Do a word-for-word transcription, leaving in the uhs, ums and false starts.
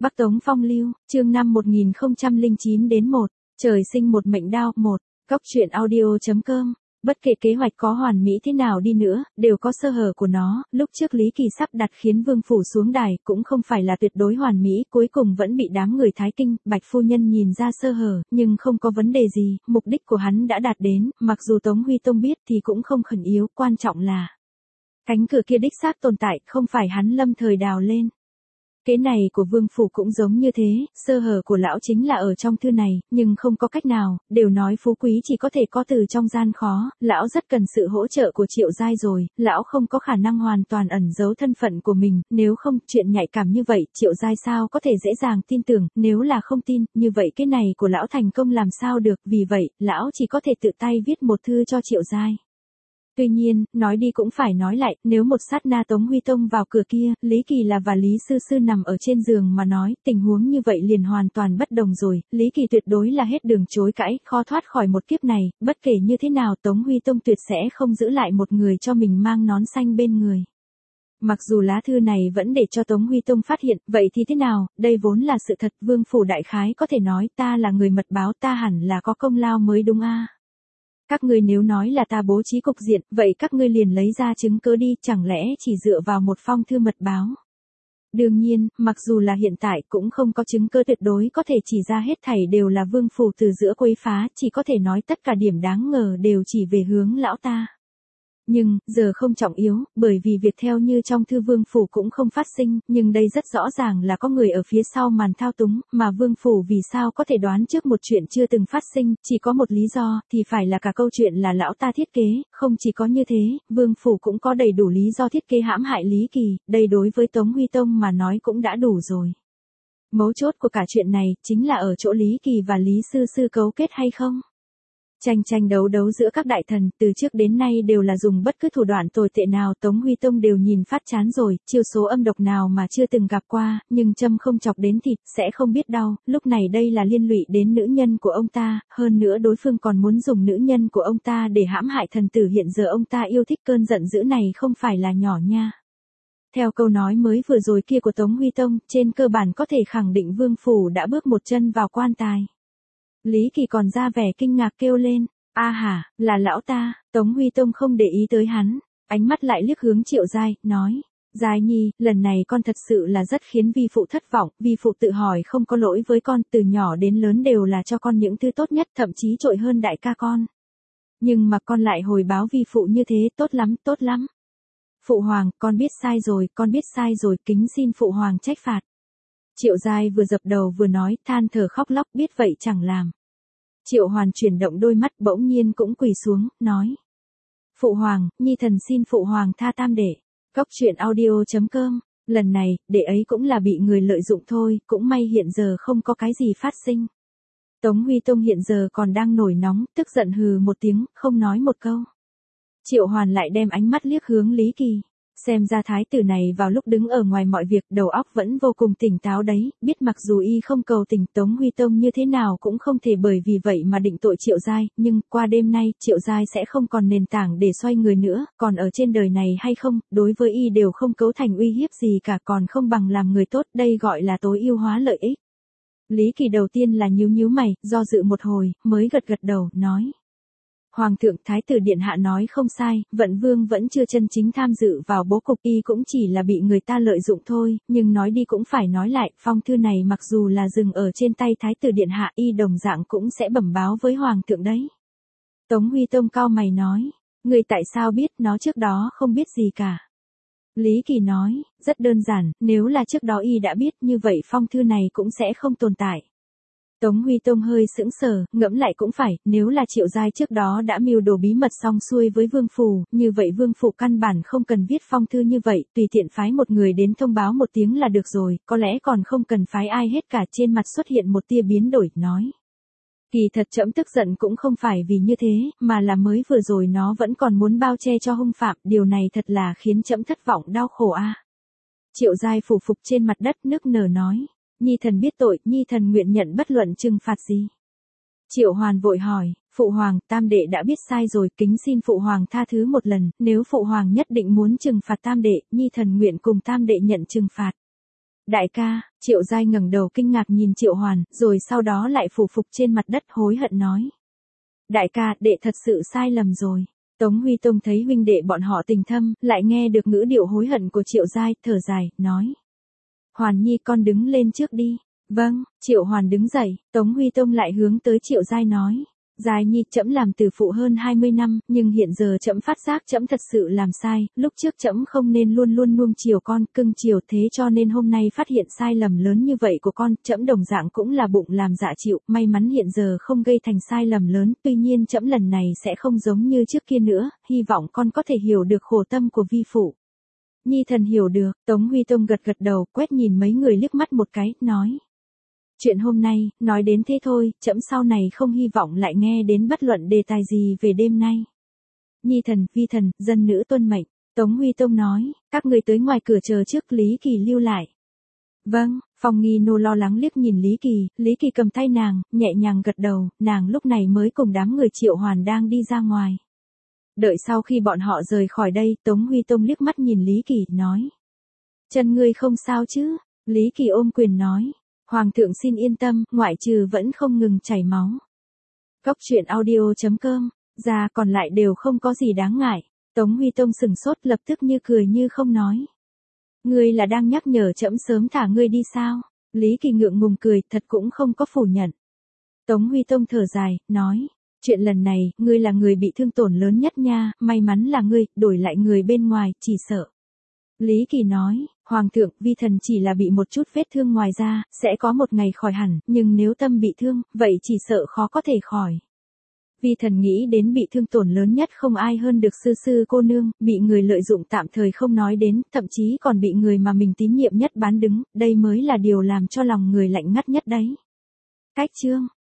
Bắc Tống Phong Lưu, chương năm một nghìn không trăm lẻ chín đến một, trời sinh một mệnh đao, một, Cóc truyện audio.com. Bất kể kế hoạch có hoàn mỹ thế nào đi nữa, đều có sơ hở của nó, lúc trước Lý Kỳ sắp đặt khiến Vương Phủ xuống đài, cũng không phải là tuyệt đối hoàn mỹ, cuối cùng vẫn bị đám người Thái Kinh, Bạch Phu Nhân nhìn ra sơ hở, nhưng không có vấn đề gì, mục đích của hắn đã đạt đến, mặc dù Tống Huy Tông biết thì cũng không khẩn yếu, quan trọng là cánh cửa kia đích xác tồn tại, không phải hắn lâm thời đào lên. Kế này của Vương Phủ cũng giống như thế, sơ hở của lão chính là ở trong thư này, nhưng không có cách nào, đều nói phú quý chỉ có thể có từ trong gian khó, lão rất cần sự hỗ trợ của Triệu Giai rồi, lão không có khả năng hoàn toàn ẩn giấu thân phận của mình, nếu không, chuyện nhạy cảm như vậy, Triệu Giai sao có thể dễ dàng tin tưởng, nếu là không tin, như vậy cái này của lão thành công làm sao được, vì vậy, lão chỉ có thể tự tay viết một thư cho Triệu Giai. Tuy nhiên, nói đi cũng phải nói lại, nếu một sát na Tống Huy Tông vào cửa kia, Lý Kỳ là và Lý Sư Sư nằm ở trên giường mà nói, tình huống như vậy liền hoàn toàn bất đồng rồi, Lý Kỳ tuyệt đối là hết đường chối cãi, khó thoát khỏi một kiếp này, bất kể như thế nào Tống Huy Tông tuyệt sẽ không giữ lại một người cho mình mang nón xanh bên người. Mặc dù lá thư này vẫn để cho Tống Huy Tông phát hiện, vậy thì thế nào, đây vốn là sự thật, Vương Phủ đại khái có thể nói ta là người mật báo, ta hẳn là có công lao mới đúng a. Các ngươi nếu nói là ta bố trí cục diện, vậy các ngươi liền lấy ra chứng cứ đi, chẳng lẽ chỉ dựa vào một phong thư mật báo. Đương nhiên, mặc dù là hiện tại cũng không có chứng cứ tuyệt đối có thể chỉ ra hết thảy đều là Vương Phủ từ giữa quấy phá, chỉ có thể nói tất cả điểm đáng ngờ đều chỉ về hướng lão ta. Nhưng, giờ không trọng yếu, bởi vì việc theo như trong thư Vương Phủ cũng không phát sinh, nhưng đây rất rõ ràng là có người ở phía sau màn thao túng, mà Vương Phủ vì sao có thể đoán trước một chuyện chưa từng phát sinh, chỉ có một lý do, thì phải là cả câu chuyện là lão ta thiết kế, không chỉ có như thế, Vương Phủ cũng có đầy đủ lý do thiết kế hãm hại Lý Kỳ, đây đối với Tống Huy Tông mà nói cũng đã đủ rồi. Mấu chốt của cả chuyện này, chính là ở chỗ Lý Kỳ và Lý Sư Sư cấu kết hay không? Tranh tranh đấu đấu giữa các đại thần, từ trước đến nay đều là dùng bất cứ thủ đoạn tồi tệ nào Tống Huy Tông đều nhìn phát chán rồi, chiêu số âm độc nào mà chưa từng gặp qua, nhưng châm không chọc đến thịt, sẽ không biết đau, lúc này đây là liên lụy đến nữ nhân của ông ta, hơn nữa đối phương còn muốn dùng nữ nhân của ông ta để hãm hại thần tử hiện giờ ông ta yêu thích cơn giận dữ này không phải là nhỏ nha. Theo câu nói mới vừa rồi kia của Tống Huy Tông, trên cơ bản có thể khẳng định Vương Phủ đã bước một chân vào quan tài. Lý Kỳ còn ra vẻ kinh ngạc kêu lên, a hả, là lão ta, Tống Huy Tông không để ý tới hắn, ánh mắt lại liếc hướng Triệu Giai, nói, Giai Nhi, lần này con thật sự là rất khiến vi phụ thất vọng, vi phụ tự hỏi không có lỗi với con, từ nhỏ đến lớn đều là cho con những thứ tốt nhất, thậm chí trội hơn đại ca con. Nhưng mà con lại hồi báo vi phụ như thế, tốt lắm, tốt lắm. Phụ hoàng, con biết sai rồi, con biết sai rồi, kính xin phụ hoàng trách phạt. Triệu Giai vừa dập đầu vừa nói, than thở khóc lóc, biết vậy chẳng làm. Triệu Hoàn chuyển động đôi mắt bỗng nhiên cũng quỳ xuống, nói. Phụ hoàng, nhi thần xin phụ hoàng tha tam đệ. Cóc truyện audio.com, lần này, đệ ấy cũng là bị người lợi dụng thôi, cũng may hiện giờ không có cái gì phát sinh. Tống Huy Tông hiện giờ còn đang nổi nóng, tức giận hừ một tiếng, không nói một câu. Triệu Hoàn lại đem ánh mắt liếc hướng Lý Kỳ. Xem ra thái tử này vào lúc đứng ở ngoài mọi việc đầu óc vẫn vô cùng tỉnh táo đấy, biết mặc dù y không cầu tình Tống Huy Tông như thế nào cũng không thể bởi vì vậy mà định tội Triệu Giai, nhưng qua đêm nay Triệu Giai sẽ không còn nền tảng để xoay người nữa, còn ở trên đời này hay không, đối với y đều không cấu thành uy hiếp gì cả, còn không bằng làm người tốt, đây gọi là tối ưu hóa lợi ích. Lý Kỳ đầu tiên là nhíu nhíu mày, do dự một hồi, mới gật gật đầu, nói. Hoàng thượng thái tử điện hạ nói không sai, Vận Vương vẫn chưa chân chính tham dự vào bố cục, y cũng chỉ là bị người ta lợi dụng thôi, nhưng nói đi cũng phải nói lại, phong thư này mặc dù là dừng ở trên tay thái tử điện hạ, y đồng dạng cũng sẽ bẩm báo với hoàng thượng đấy. Tống Huy Tông cao mày nói, người tại sao biết, nó trước đó không biết gì cả. Lý Kỳ nói, rất đơn giản, nếu là trước đó y đã biết như vậy phong thư này cũng sẽ không tồn tại. Tống Huy Tông hơi sững sờ, ngẫm lại cũng phải, nếu là Triệu Giai trước đó đã mưu đồ bí mật xong xuôi với Vương Phủ, như vậy Vương Phủ căn bản không cần viết phong thư như vậy, tùy tiện phái một người đến thông báo một tiếng là được rồi, có lẽ còn không cần phái ai hết cả. Trên mặt xuất hiện một tia biến đổi, nói. Kỳ thật trẫm tức giận cũng không phải vì như thế, mà là mới vừa rồi nó vẫn còn muốn bao che cho hung phạm, điều này thật là khiến trẫm thất vọng đau khổ a. Triệu Giai phủ phục trên mặt đất nức nở nói. Nhi thần biết tội, nhi thần nguyện nhận bất luận trừng phạt gì. Triệu Hoàn vội hỏi, phụ hoàng, tam đệ đã biết sai rồi, kính xin phụ hoàng tha thứ một lần, nếu phụ hoàng nhất định muốn trừng phạt tam đệ, nhi thần nguyện cùng tam đệ nhận trừng phạt. Đại ca, Triệu Giai ngẩng đầu kinh ngạc nhìn Triệu Hoàn, rồi sau đó lại phủ phục trên mặt đất hối hận nói. Đại ca, đệ thật sự sai lầm rồi. Tống Huy Tông thấy huynh đệ bọn họ tình thâm, lại nghe được ngữ điệu hối hận của Triệu Giai, thở dài, nói. Hoàn Nhi con đứng lên trước đi. Vâng, Triệu Hoàn đứng dậy, Tống Huy Tông lại hướng tới Triệu Giai nói. Giai Nhi, trẫm làm từ phụ hơn hai mươi năm, nhưng hiện giờ trẫm phát giác trẫm thật sự làm sai, lúc trước trẫm không nên luôn luôn nuông chiều con, cưng chiều thế cho nên hôm nay phát hiện sai lầm lớn như vậy của con, trẫm đồng dạng cũng là bụng làm dạ chịu, may mắn hiện giờ không gây thành sai lầm lớn, tuy nhiên trẫm lần này sẽ không giống như trước kia nữa, hy vọng con có thể hiểu được khổ tâm của vi phụ. Nhi thần hiểu được, Tống Huy Tông gật gật đầu, quét nhìn mấy người liếc mắt một cái, nói. Chuyện hôm nay, nói đến thế thôi, trẫm sau này không hy vọng lại nghe đến bất luận đề tài gì về đêm nay. Nhi thần, vi thần, dân nữ tuân mệnh. Tống Huy Tông nói, các người tới ngoài cửa chờ trước, Lý Kỳ lưu lại. Vâng, Phong Nghi Nô lo lắng liếc nhìn Lý Kỳ, Lý Kỳ cầm tay nàng, nhẹ nhàng gật đầu, nàng lúc này mới cùng đám người Triệu Hoàn đang đi ra ngoài. Đợi sau khi bọn họ rời khỏi đây, Tống Huy Tông liếc mắt nhìn Lý Kỳ, nói. Chân ngươi không sao chứ? Lý Kỳ ôm quyền nói. Hoàng thượng xin yên tâm, ngoại trừ vẫn không ngừng chảy máu. Cốc truyện audio chấm com, ra còn lại đều không có gì đáng ngại. Tống Huy Tông sừng sốt lập tức như cười như không nói. Ngươi là đang nhắc nhở trẫm sớm thả ngươi đi sao? Lý Kỳ ngượng ngùng cười, thật cũng không có phủ nhận. Tống Huy Tông thở dài, nói. Chuyện lần này, ngươi là người bị thương tổn lớn nhất nha, may mắn là ngươi, đổi lại người bên ngoài, chỉ sợ. Lý Kỳ nói, Hoàng thượng, vi thần chỉ là bị một chút vết thương ngoài da, sẽ có một ngày khỏi hẳn, nhưng nếu tâm bị thương, vậy chỉ sợ khó có thể khỏi. Vi thần nghĩ đến bị thương tổn lớn nhất không ai hơn được sư sư cô nương, bị người lợi dụng tạm thời không nói đến, thậm chí còn bị người mà mình tín nhiệm nhất bán đứng, đây mới là điều làm cho lòng người lạnh ngắt nhất đấy. Cách chương